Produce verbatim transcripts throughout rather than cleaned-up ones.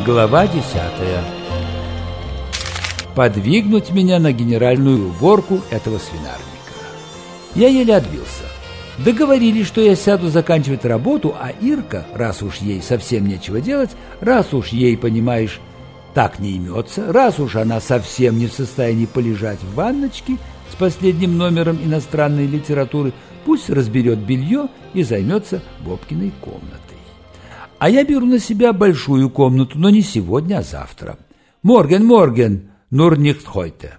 Глава десятая. Подвигнуть меня на генеральную уборку этого свинарника. Я еле отбился. Договорились, что я сяду заканчивать работу, а Ирка, раз уж ей совсем нечего делать, раз уж ей, понимаешь, так не имется, раз уж она совсем не в состоянии полежать в ванночке с последним номером иностранной литературы, пусть разберет белье и займется Бобкиной комнатой. А я беру на себя большую комнату, но не сегодня, а завтра. Морген, морген, нур нихт хойте.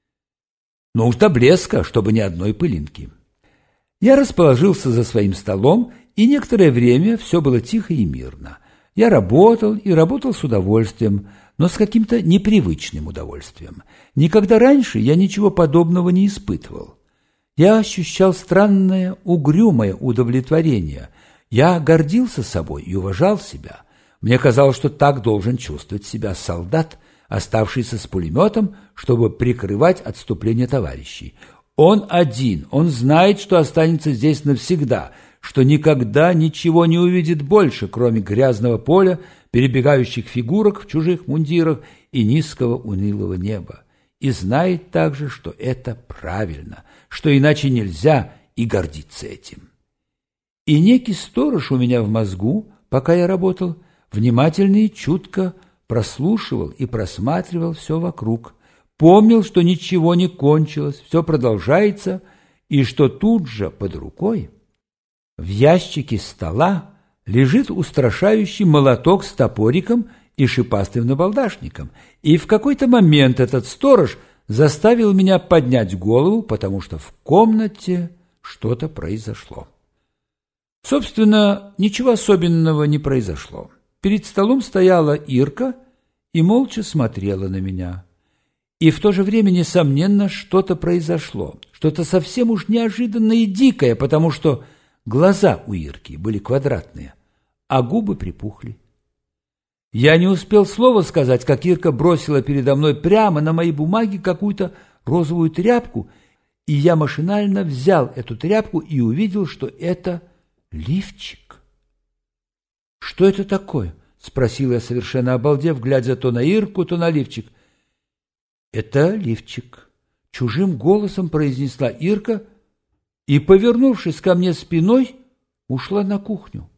Но уж до блеска, чтобы ни одной пылинки. Я расположился за своим столом, и некоторое время все было тихо и мирно. Я работал и работал с удовольствием, но с каким-то непривычным удовольствием. Никогда раньше я ничего подобного не испытывал. Я ощущал странное, угрюмое удовлетворение. Я гордился собой и уважал себя. Мне казалось, что так должен чувствовать себя солдат, оставшийся с пулеметом, чтобы прикрывать отступление товарищей. Он один, он знает, что останется здесь навсегда, что никогда ничего не увидит больше, кроме грязного поля, перебегающих фигурок в чужих мундирах и низкого унылого неба. И знает также, что это правильно, что иначе нельзя, и гордиться этим. И некий сторож у меня в мозгу, пока я работал, внимательно и чутко прослушивал и просматривал все вокруг, помнил, что ничего не кончилось, все продолжается, и что тут же под рукой в ящике стола лежит устрашающий молоток с топориком и шипастым набалдашником. И в какой-то момент этот сторож заставил меня поднять голову, потому что в комнате что-то произошло. Собственно, ничего особенного не произошло. Перед столом стояла Ирка и молча смотрела на меня. И в то же время, несомненно, что-то произошло, что-то совсем уж неожиданное и дикое, потому что глаза у Ирки были квадратные, а губы припухли. Я не успел слова сказать, как Ирка бросила передо мной прямо на мои бумаги какую-то розовую тряпку, и я машинально взял эту тряпку и увидел, что это лифчик. «Что это такое?» — спросил я, совершенно обалдев, глядя то на Ирку, то на лифчик. «Это лифчик», — чужим голосом произнесла Ирка и, повернувшись ко мне спиной, ушла на кухню.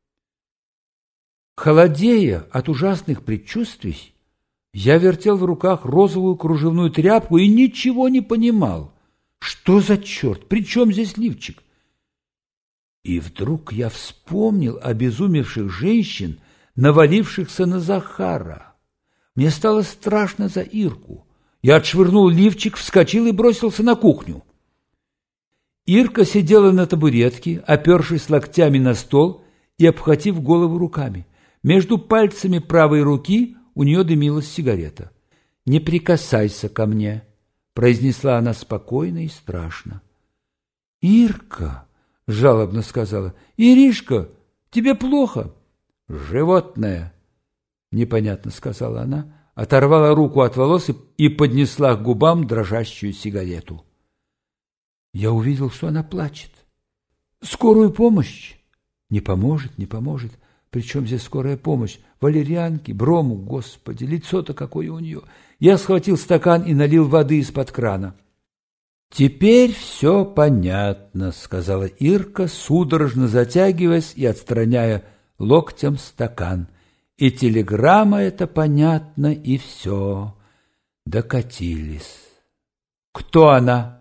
Холодея от ужасных предчувствий, я вертел в руках розовую кружевную тряпку и ничего не понимал. Что за черт? При чем здесь лифчик? И вдруг я вспомнил обезумевших женщин, навалившихся на Захара. Мне стало страшно за Ирку. Я отшвырнул лифчик, вскочил и бросился на кухню. Ирка сидела на табуретке, опершись локтями на стол и обхватив голову руками. Между пальцами правой руки у нее дымилась сигарета. «Не прикасайся ко мне», — произнесла она спокойно и страшно. «Ирка», — жалобно сказала, — «Иришка, тебе плохо?» «Животное», — непонятно сказала она, оторвала руку от волос и поднесла к губам дрожащую сигарету. Я увидел, что она плачет. «Скорую помощь?» «Не поможет, не поможет. Причем здесь скорая помощь? Валерьянки, брому, господи, лицо-то какое у нее!» Я схватил стакан и налил воды из-под крана. «Теперь все понятно», — сказала Ирка, судорожно затягиваясь и отстраняя локтем стакан. «И телеграмма эта понятна, и все. Докатились. Кто она?»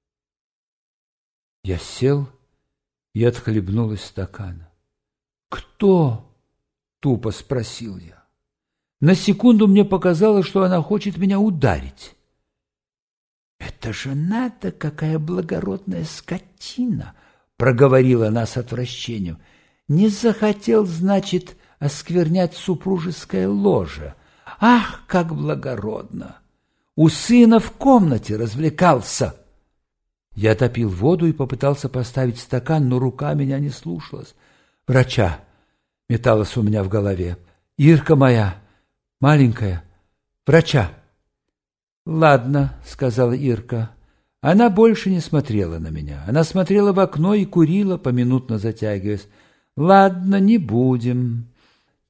Я сел и отхлебнул из стакана. «Кто?» — тупо спросил я. На секунду мне показалось, что она хочет меня ударить. «Это же надо, какая благородная скотина!» — проговорила она с отвращением. «Не захотел, значит, осквернять супружеское ложе. Ах, как благородно! У сына в комнате развлекался!» Я топил воду и попытался поставить стакан, но рука меня не слушалась. «Врача!» — металось у меня в голове. «Ирка моя, маленькая, врача!» «Ладно», — сказала Ирка. Она больше не смотрела на меня. Она смотрела в окно и курила, поминутно затягиваясь. «Ладно, не будем.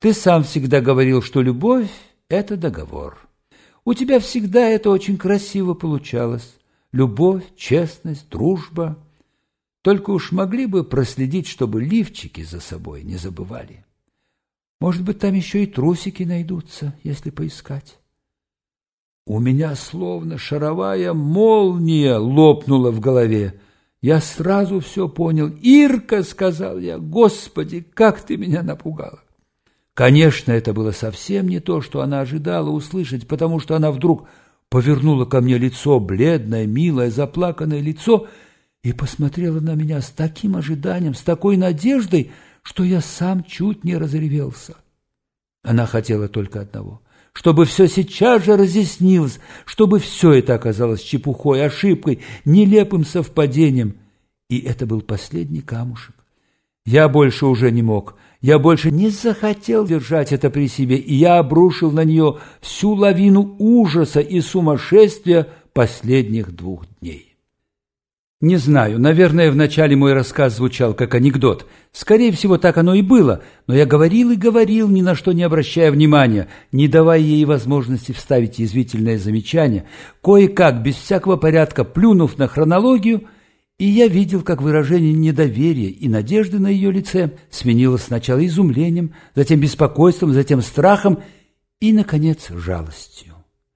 Ты сам всегда говорил, что любовь – это договор. У тебя всегда это очень красиво получалось. Любовь, честность, дружба. Только уж могли бы проследить, чтобы лифчики за собой не забывали. Может быть, там еще и трусики найдутся, если поискать. У меня словно шаровая молния лопнула в голове. Я сразу все понял. «Ирка!» — сказал я. «Господи, как ты меня напугала!» Конечно, это было совсем не то, что она ожидала услышать, потому что она вдруг повернула ко мне лицо, бледное, милое, заплаканное лицо, и посмотрела на меня с таким ожиданием, с такой надеждой, что я сам чуть не разревелся. Она хотела только одного — чтобы все сейчас же разъяснилось, чтобы все это оказалось чепухой, ошибкой, нелепым совпадением. И это был последний камушек. Я больше уже не мог, я больше не захотел держать это при себе, и я обрушил на нее всю лавину ужаса и сумасшествия последних двух дней. Не знаю, наверное, вначале мой рассказ звучал как анекдот. Скорее всего, так оно и было, но я говорил и говорил, ни на что не обращая внимания, не давая ей возможности вставить язвительное замечание, кое-как, без всякого порядка, плюнув на хронологию, и я видел, как выражение недоверия и надежды на ее лице сменилось сначала изумлением, затем беспокойством, затем страхом и, наконец, жалостью.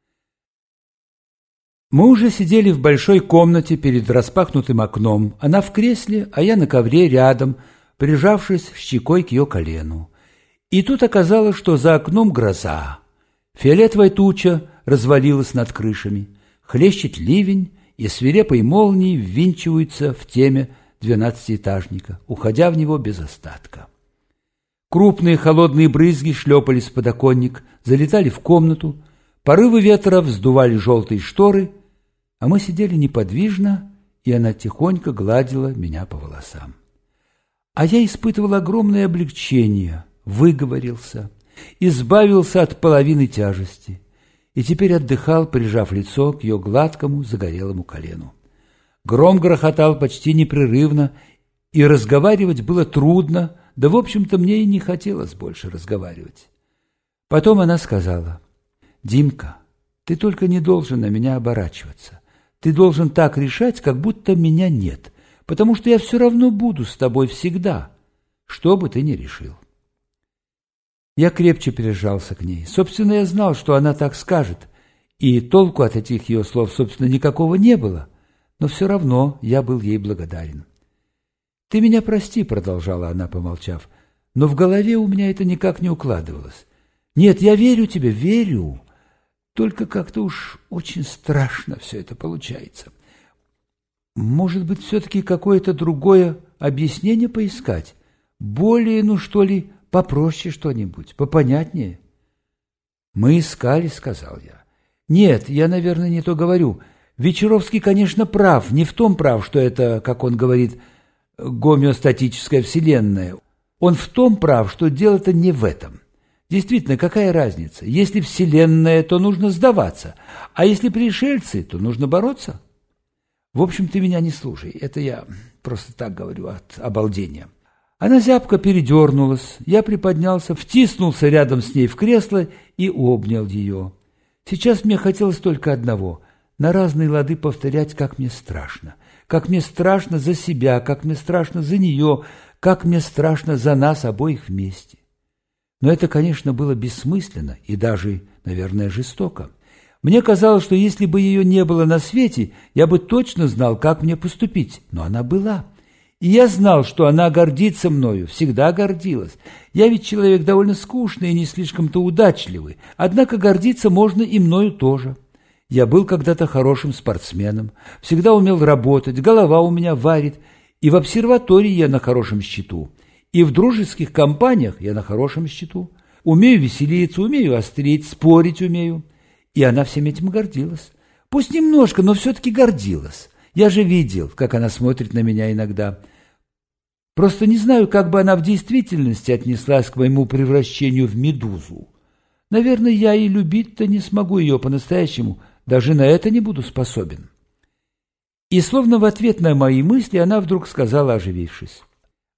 Мы уже сидели в большой комнате перед распахнутым окном, она в кресле, а я на ковре рядом, прижавшись щекой к ее колену. И тут оказалось, что за окном гроза. Фиолетовая туча развалилась над крышами, хлещет ливень, и свирепой молнией ввинчиваются в теме двенадцатиэтажника, уходя в него без остатка. Крупные холодные брызги шлепались в подоконник, залетали в комнату, порывы ветра вздували желтые шторы, а мы сидели неподвижно, и она тихонько гладила меня по волосам. А я испытывал огромное облегчение, выговорился, избавился от половины тяжести и теперь отдыхал, прижав лицо к ее гладкому загорелому колену. Гром грохотал почти непрерывно, и разговаривать было трудно, да, в общем-то, мне и не хотелось больше разговаривать. Потом она сказала: «Димка, ты только не должен на меня оборачиваться. Ты должен так решать, как будто меня нет, потому что я все равно буду с тобой всегда, что бы ты ни решил». Я крепче прижался к ней. Собственно, я знал, что она так скажет, и толку от этих ее слов, собственно, никакого не было, но все равно я был ей благодарен. «Ты меня прости», — продолжала она, помолчав, «но в голове у меня это никак не укладывалось. Нет, я верю тебе, верю, только как-то уж очень страшно все это получается. Может быть, все-таки какое-то другое объяснение поискать? Более, ну что ли, попроще что-нибудь, попонятнее?» «Мы искали», — сказал я. «Нет, я, наверное, не то говорю. Вечеровский, конечно, прав, не в том прав, что это, как он говорит, гомеостатическая вселенная. Он в том прав, что дело-то не в этом. Действительно, какая разница? Если вселенная, то нужно сдаваться, а если пришельцы, то нужно бороться. В общем, ты меня не слушай, это я просто так говорю от обалдения». Она зябко передернулась, я приподнялся, втиснулся рядом с ней в кресло и обнял ее. Сейчас мне хотелось только одного — на разные лады повторять, как мне страшно. Как мне страшно за себя, как мне страшно за нее, как мне страшно за нас обоих вместе. Но это, конечно, было бессмысленно и даже, наверное, жестоко. Мне казалось, что если бы ее не было на свете, я бы точно знал, как мне поступить, но она была. И я знал, что она гордится мною, всегда гордилась. Я ведь человек довольно скучный и не слишком-то удачливый, однако гордиться можно и мною тоже. Я был когда-то хорошим спортсменом, всегда умел работать, голова у меня варит, и в обсерватории я на хорошем счету, и в дружеских компаниях я на хорошем счету. Умею веселиться, умею острить, спорить умею. И она всем этим гордилась. Пусть немножко, но все-таки гордилась. Я же видел, как она смотрит на меня иногда. Просто не знаю, как бы она в действительности отнеслась к моему превращению в медузу. Наверное, я и любить-то не смогу ее по-настоящему, даже на это не буду способен. И словно в ответ на мои мысли она вдруг сказала, оживившись: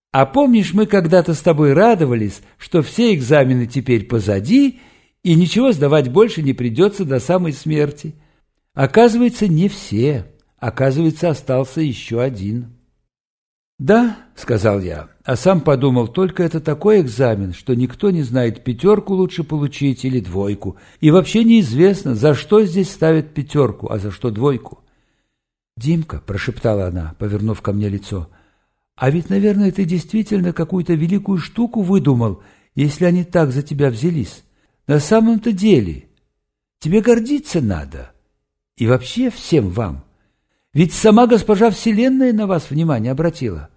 А помнишь, мы когда-то с тобой радовались, что все экзамены теперь позади, и ничего сдавать больше не придется до самой смерти? Оказывается, не все. Оказывается, остался еще один. «Да», — сказал я, а сам подумал, только это такой экзамен, что никто не знает, пятерку лучше получить или двойку. И вообще неизвестно, за что здесь ставят пятерку, а за что двойку. «Димка», — прошептала она, повернув ко мне лицо, — «а ведь, наверное, ты действительно какую-то великую штуку выдумал, если они так за тебя взялись. На самом-то деле тебе гордиться надо. И вообще всем вам. Ведь сама госпожа Вселенная на вас внимание обратила».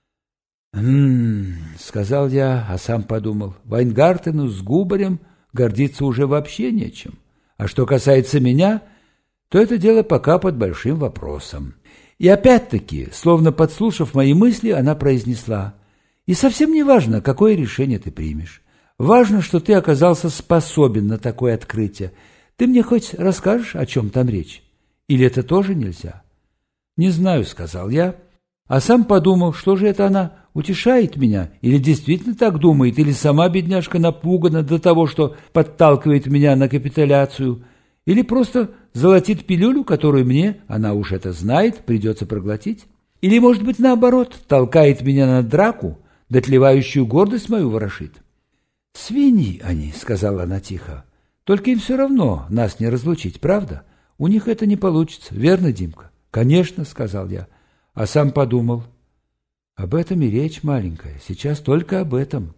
«М-м-м», сказал я, а сам подумал, Вайнгартену с Губарем гордиться уже вообще нечем. А что касается меня, то это дело пока под большим вопросом. И опять-таки, словно подслушав мои мысли, она произнесла: «И совсем не важно, какое решение ты примешь. Важно, что ты оказался способен на такое открытие. Ты мне хоть расскажешь, о чем там речь? Или это тоже нельзя?» «Не знаю», — сказал я, а сам подумал, что же это она утешает меня, или действительно так думает, или сама бедняжка напугана до того, что подталкивает меня на капитуляцию, или просто золотит пилюлю, которую мне, она уж это знает, придется проглотить, или, может быть, наоборот, толкает меня на драку, дотлевающую гордость мою ворошит. «Свиньи они», — сказала она тихо, — «только им все равно нас не разлучить, правда? У них это не получится, верно, Димка?» «Конечно», — сказал я, а сам подумал, об этом и речь маленькая, сейчас только об этом.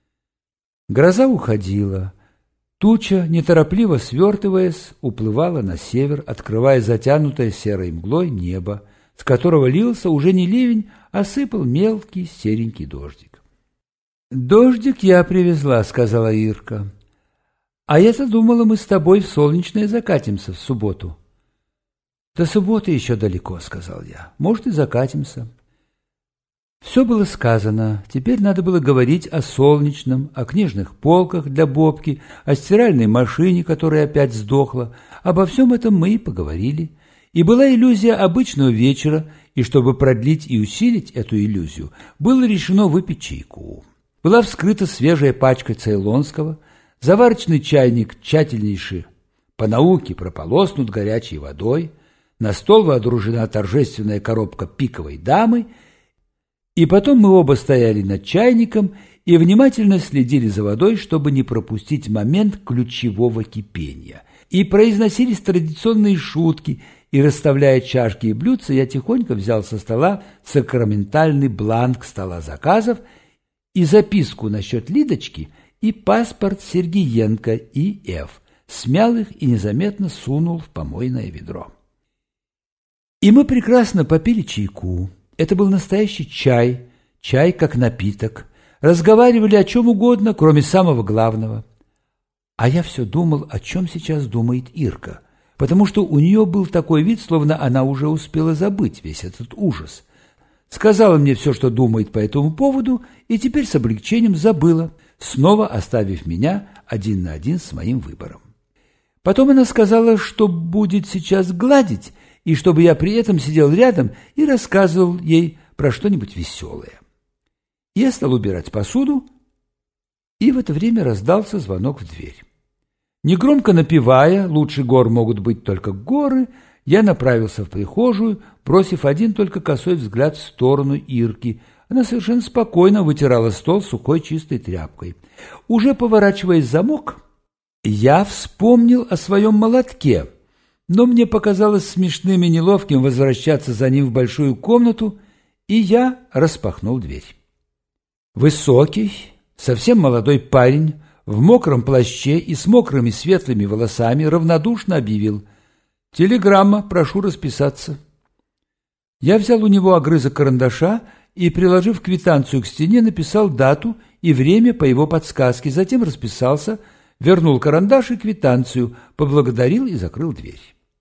Гроза уходила, туча, неторопливо свертываясь, уплывала на север, открывая затянутое серой мглой небо, с которого лился уже не ливень, а сыпал мелкий серенький дождик. «Дождик я привезла», — сказала Ирка. «А я-то думала, мы с тобой в солнечное закатимся в субботу». «До субботы еще далеко», — сказал я. «Может, и закатимся». Все было сказано. Теперь надо было говорить о солнечном, о книжных полках для Бобки, о стиральной машине, которая опять сдохла. Обо всем этом мы и поговорили. И была иллюзия обычного вечера, и чтобы продлить и усилить эту иллюзию, было решено выпить чайку. Была вскрыта свежая пачка цейлонского, заварочный чайник тщательнейше по науке прополоснут горячей водой, на стол водружена торжественная коробка пиковой дамы, и потом мы оба стояли над чайником и внимательно следили за водой, чтобы не пропустить момент ключевого кипения. И произносились традиционные шутки, и, расставляя чашки и блюдца, я тихонько взял со стола сакраментальный бланк стола заказов и записку насчет Лидочки и паспорт Сергеенко И Ф, смял их и незаметно сунул в помойное ведро. И мы прекрасно попили чайку. Это был настоящий чай, чай как напиток. Разговаривали о чем угодно, кроме самого главного. А я все думал, о чем сейчас думает Ирка, потому что у нее был такой вид, словно она уже успела забыть весь этот ужас. Сказала мне все, что думает по этому поводу, и теперь с облегчением забыла, снова оставив меня один на один с моим выбором. Потом она сказала, что будет сейчас гладить, и чтобы я при этом сидел рядом и рассказывал ей про что-нибудь веселое. Я стал убирать посуду, и в это время раздался звонок в дверь. Негромко напевая «Лучше гор могут быть только горы», я направился в прихожую, бросив один только косой взгляд в сторону Ирки. Она совершенно спокойно вытирала стол сухой чистой тряпкой. Уже поворачиваясь замок, я вспомнил о своем молотке, но мне показалось смешным и неловким возвращаться за ним в большую комнату, и я распахнул дверь. Высокий, совсем молодой парень в мокром плаще и с мокрыми светлыми волосами равнодушно объявил: «Телеграмма, прошу расписаться». Я взял у него огрызок карандаша и, приложив квитанцию к стене, написал дату и время по его подсказке, затем расписался, вернул карандаш и квитанцию, поблагодарил и закрыл дверь.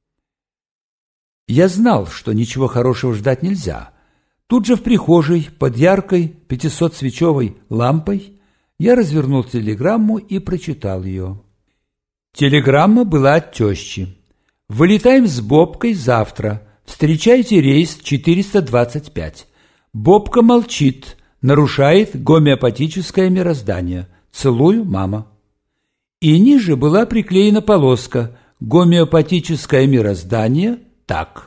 Я знал, что ничего хорошего ждать нельзя. Тут же в прихожей, под яркой пятисотсвечевой лампой, я развернул телеграмму и прочитал ее. Телеграмма была от тещи. «Вылетаем с Бобкой завтра. Встречайте рейс четыреста двадцать пять. Бобка молчит. Нарушает гомеопатическое мироздание. Целую, мама». И ниже была приклеена полоска «Гомеопатическое мироздание так».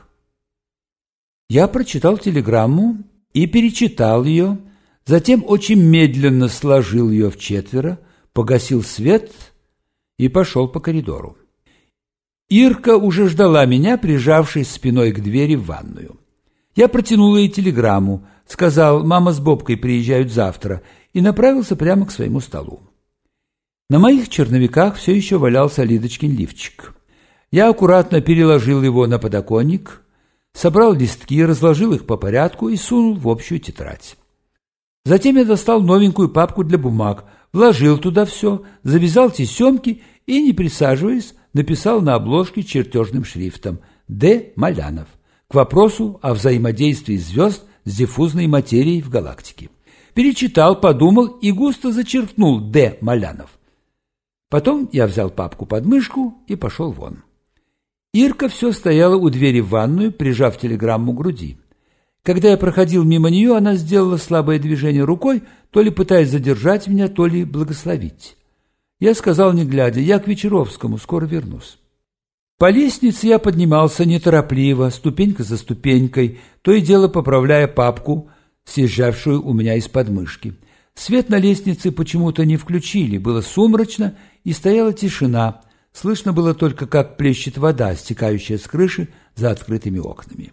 Я прочитал телеграмму и перечитал ее, затем очень медленно сложил ее вчетверо, погасил свет и пошел по коридору. Ирка уже ждала меня, прижавшись спиной к двери в ванную. Я протянул ей телеграмму, сказал: «Мама с Бобкой приезжают завтра», и направился прямо к своему столу. На моих черновиках все еще валялся Лидочкин лифчик. Я аккуратно переложил его на подоконник, собрал листки, разложил их по порядку и сунул в общую тетрадь. Затем я достал новенькую папку для бумаг, вложил туда все, завязал тесемки и, не присаживаясь, написал на обложке чертежным шрифтом «Д. Малянов» к вопросу о взаимодействии звезд с диффузной материей в галактике. Перечитал, подумал и густо зачеркнул «Д. Малянов». Потом я взял папку под мышку и пошел вон. Ирка все стояла у двери в ванную, прижав телеграмму к груди. Когда я проходил мимо нее, она сделала слабое движение рукой, то ли пытаясь задержать меня, то ли благословить. Я сказал, не глядя: «Я к Вечеровскому, скоро вернусь». По лестнице я поднимался неторопливо, ступенька за ступенькой, то и дело поправляя папку, съезжавшую у меня из подмышки. Свет на лестнице почему-то не включили, было сумрачно и стояла тишина. Слышно было только, как плещет вода, стекающая с крыши за открытыми окнами.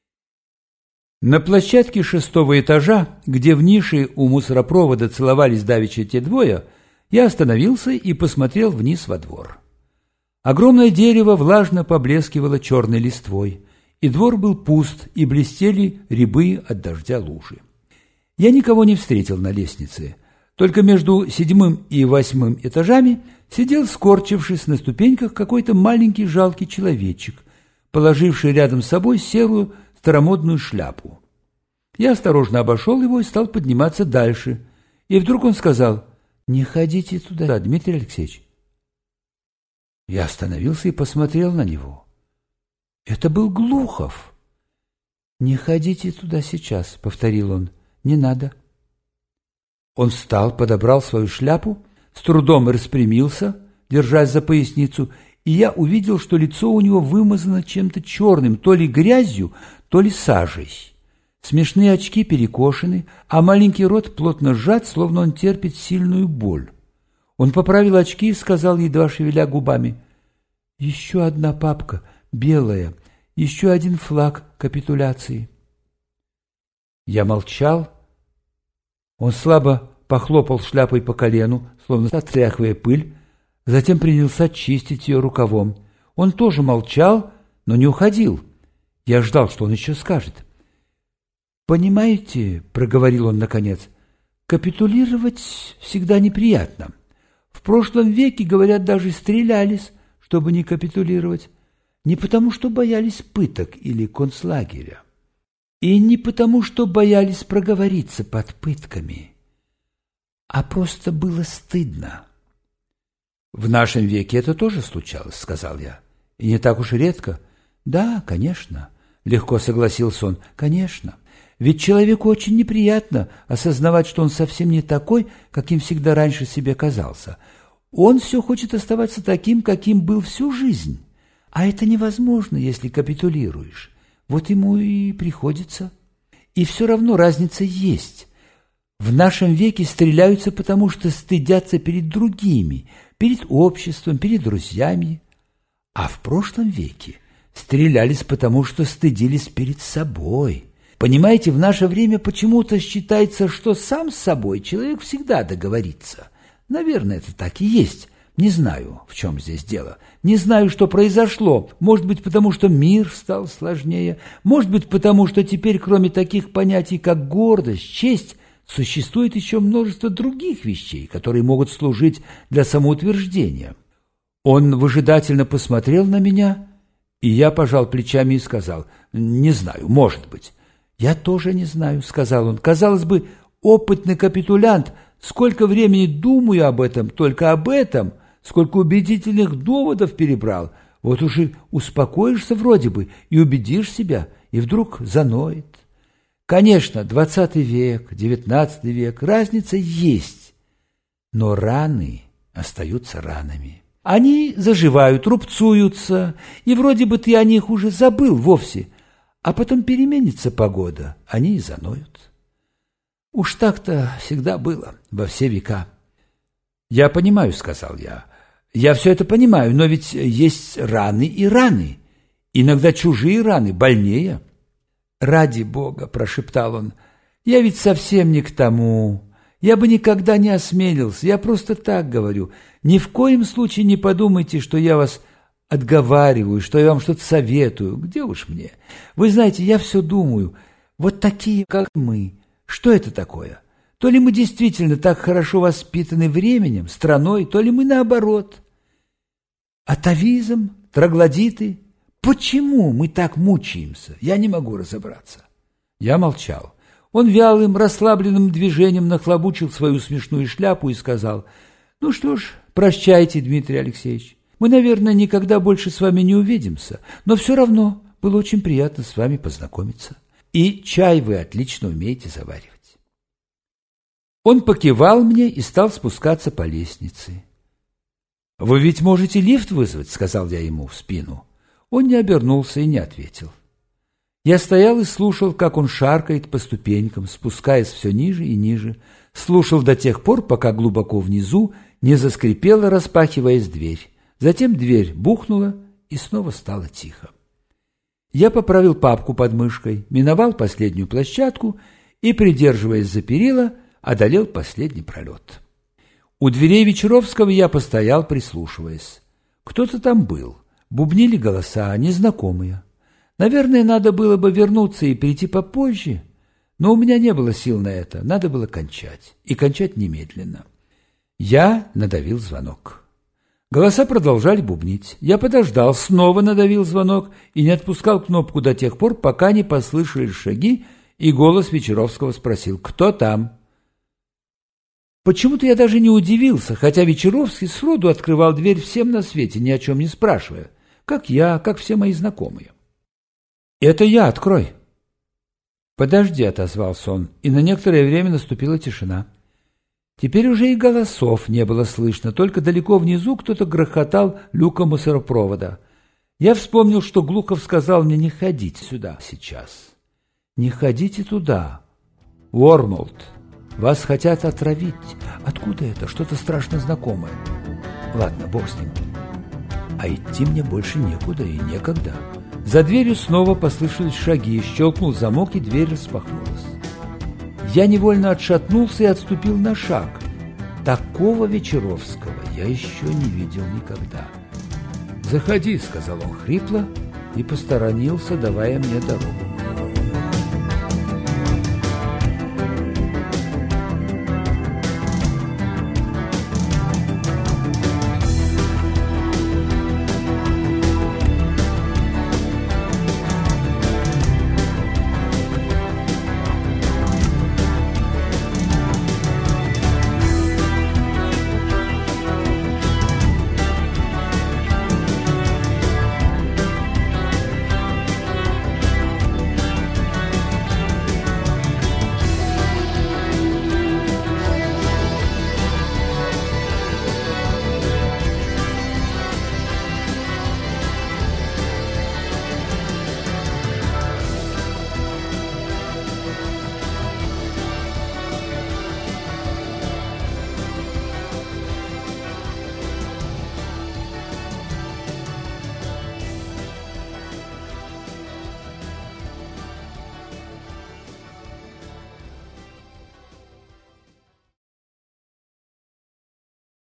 На площадке шестого этажа, где в нише у мусоропровода целовались давеча те двое, я остановился и посмотрел вниз во двор. Огромное дерево влажно поблескивало черной листвой, и двор был пуст, и блестели рябы от дождя лужи. Я никого не встретил на лестнице, только между седьмым и восьмым этажами сидел, скорчившись на ступеньках, какой-то маленький жалкий человечек, положивший рядом с собой серую старомодную шляпу. Я осторожно обошел его и стал подниматься дальше, и вдруг он сказал: «Не ходите туда, Дмитрий Алексеевич». Я остановился и посмотрел на него. Это был Глухов. «Не ходите туда сейчас», — повторил он, — «не надо». Он встал, подобрал свою шляпу, с трудом распрямился, держась за поясницу, и я увидел, что лицо у него вымазано чем-то черным, то ли грязью, то ли сажей. Смешные очки перекошены, а маленький рот плотно сжат, словно он терпит сильную боль. Он поправил очки и сказал, едва шевеля губами: «Еще одна папка, белая, еще один флаг капитуляции». Я молчал. Он слабо похлопал шляпой по колену, словно отряхивая пыль, затем принялся чистить ее рукавом. Он тоже молчал, но не уходил. Я ждал, что он еще скажет. «Понимаете, — проговорил он наконец, — капитулировать всегда неприятно. В прошлом веке, говорят, даже стрелялись, чтобы не капитулировать, не потому что боялись пыток или концлагеря, и не потому что боялись проговориться под пытками, а просто было стыдно». «В нашем веке это тоже случалось, — сказал я, — и не так уж и редко». «Да, конечно, — легко согласился он, — конечно. Ведь человеку очень неприятно осознавать, что он совсем не такой, каким всегда раньше себе казался. Он все хочет оставаться таким, каким был всю жизнь. А это невозможно, если капитулируешь. Вот ему и приходится. И все равно разница есть. В нашем веке стреляются, потому что стыдятся перед другими, перед обществом, перед друзьями. А в прошлом веке стрелялись, потому что стыдились перед собой. Понимаете, в наше время почему-то считается, что сам с собой человек всегда договорится. Наверное, это так и есть. Не знаю, в чем здесь дело. Не знаю, что произошло. Может быть, потому что мир стал сложнее. Может быть, потому что теперь, кроме таких понятий, как гордость, честь, существует еще множество других вещей, которые могут служить для самоутверждения. Он выжидательно посмотрел на меня, и я пожал плечами и сказал: «Не знаю, может быть». «Я тоже не знаю», — сказал он. «Казалось бы, опытный капитулянт, сколько времени думаю об этом, только об этом, сколько убедительных доводов перебрал. Вот уж и успокоишься вроде бы и убедишь себя, и вдруг заноет. Конечно, двадцатый век, девятнадцатый век, разница есть, но раны остаются ранами. Они заживают, рубцуются, и вроде бы ты о них уже забыл вовсе, а потом переменится погода, они и заноют. Уж так-то всегда было во все века. «Я понимаю», — сказал я, — «я все это понимаю, но ведь есть раны и раны, иногда чужие раны больнее». «Ради Бога», — прошептал он, — «я ведь совсем не к тому. Я бы никогда не осмелился, я просто так говорю. Ни в коем случае не подумайте, что я вас отговариваю, что я вам что-то советую. Где уж мне? Вы знаете, я все думаю, вот такие, как мы, что это такое? То ли мы действительно так хорошо воспитаны временем, страной, то ли мы наоборот. Атавизм, троглодиты. Почему мы так мучаемся? Я не могу разобраться». Я молчал. Он вялым, расслабленным движением нахлобучил свою смешную шляпу и сказал: «Ну что ж, прощайте, Дмитрий Алексеевич. Мы, наверное, никогда больше с вами не увидимся, но все равно было очень приятно с вами познакомиться. И чай вы отлично умеете заваривать». Он покивал мне и стал спускаться по лестнице. «Вы ведь можете лифт вызвать», — сказал я ему в спину. Он не обернулся и не ответил. Я стоял и слушал, как он шаркает по ступенькам, спускаясь все ниже и ниже, слушал до тех пор, пока глубоко внизу не заскрипела, распахиваясь дверь. Затем дверь бухнула, и снова стало тихо. Я поправил папку под мышкой, миновал последнюю площадку и, придерживаясь за перила, одолел последний пролет. У дверей Вечеровского я постоял, прислушиваясь. Кто-то там был, бубнили голоса, незнакомые. Наверное, надо было бы вернуться и прийти попозже, но у меня не было сил на это, надо было кончать, и кончать немедленно. Я надавил звонок. Голоса продолжали бубнить. Я подождал, снова надавил звонок и не отпускал кнопку до тех пор, пока не послышались шаги, и голос Вечеровского спросил: «Кто там?» Почему-то я даже не удивился, хотя Вечеровский сроду открывал дверь всем на свете, ни о чем не спрашивая, как я, как все мои знакомые. «Это я, открой». «Подожди», — отозвался он, и на некоторое время наступила тишина. Теперь уже и голосов не было слышно, только далеко внизу кто-то грохотал люком мусоропровода. Я вспомнил, что Глухов сказал мне не ходить сюда сейчас. «Не ходите туда, Уормолд. Вас хотят отравить. Откуда это? Что-то страшно знакомое. Ладно, бог с ним. А идти мне больше некуда и некогда». За дверью снова послышались шаги, щелкнул замок, и дверь распахнулась. Я невольно отшатнулся и отступил на шаг. Такого Вечеровского я еще не видел никогда. «Заходи», — сказал он хрипло и посторонился, давая мне дорогу.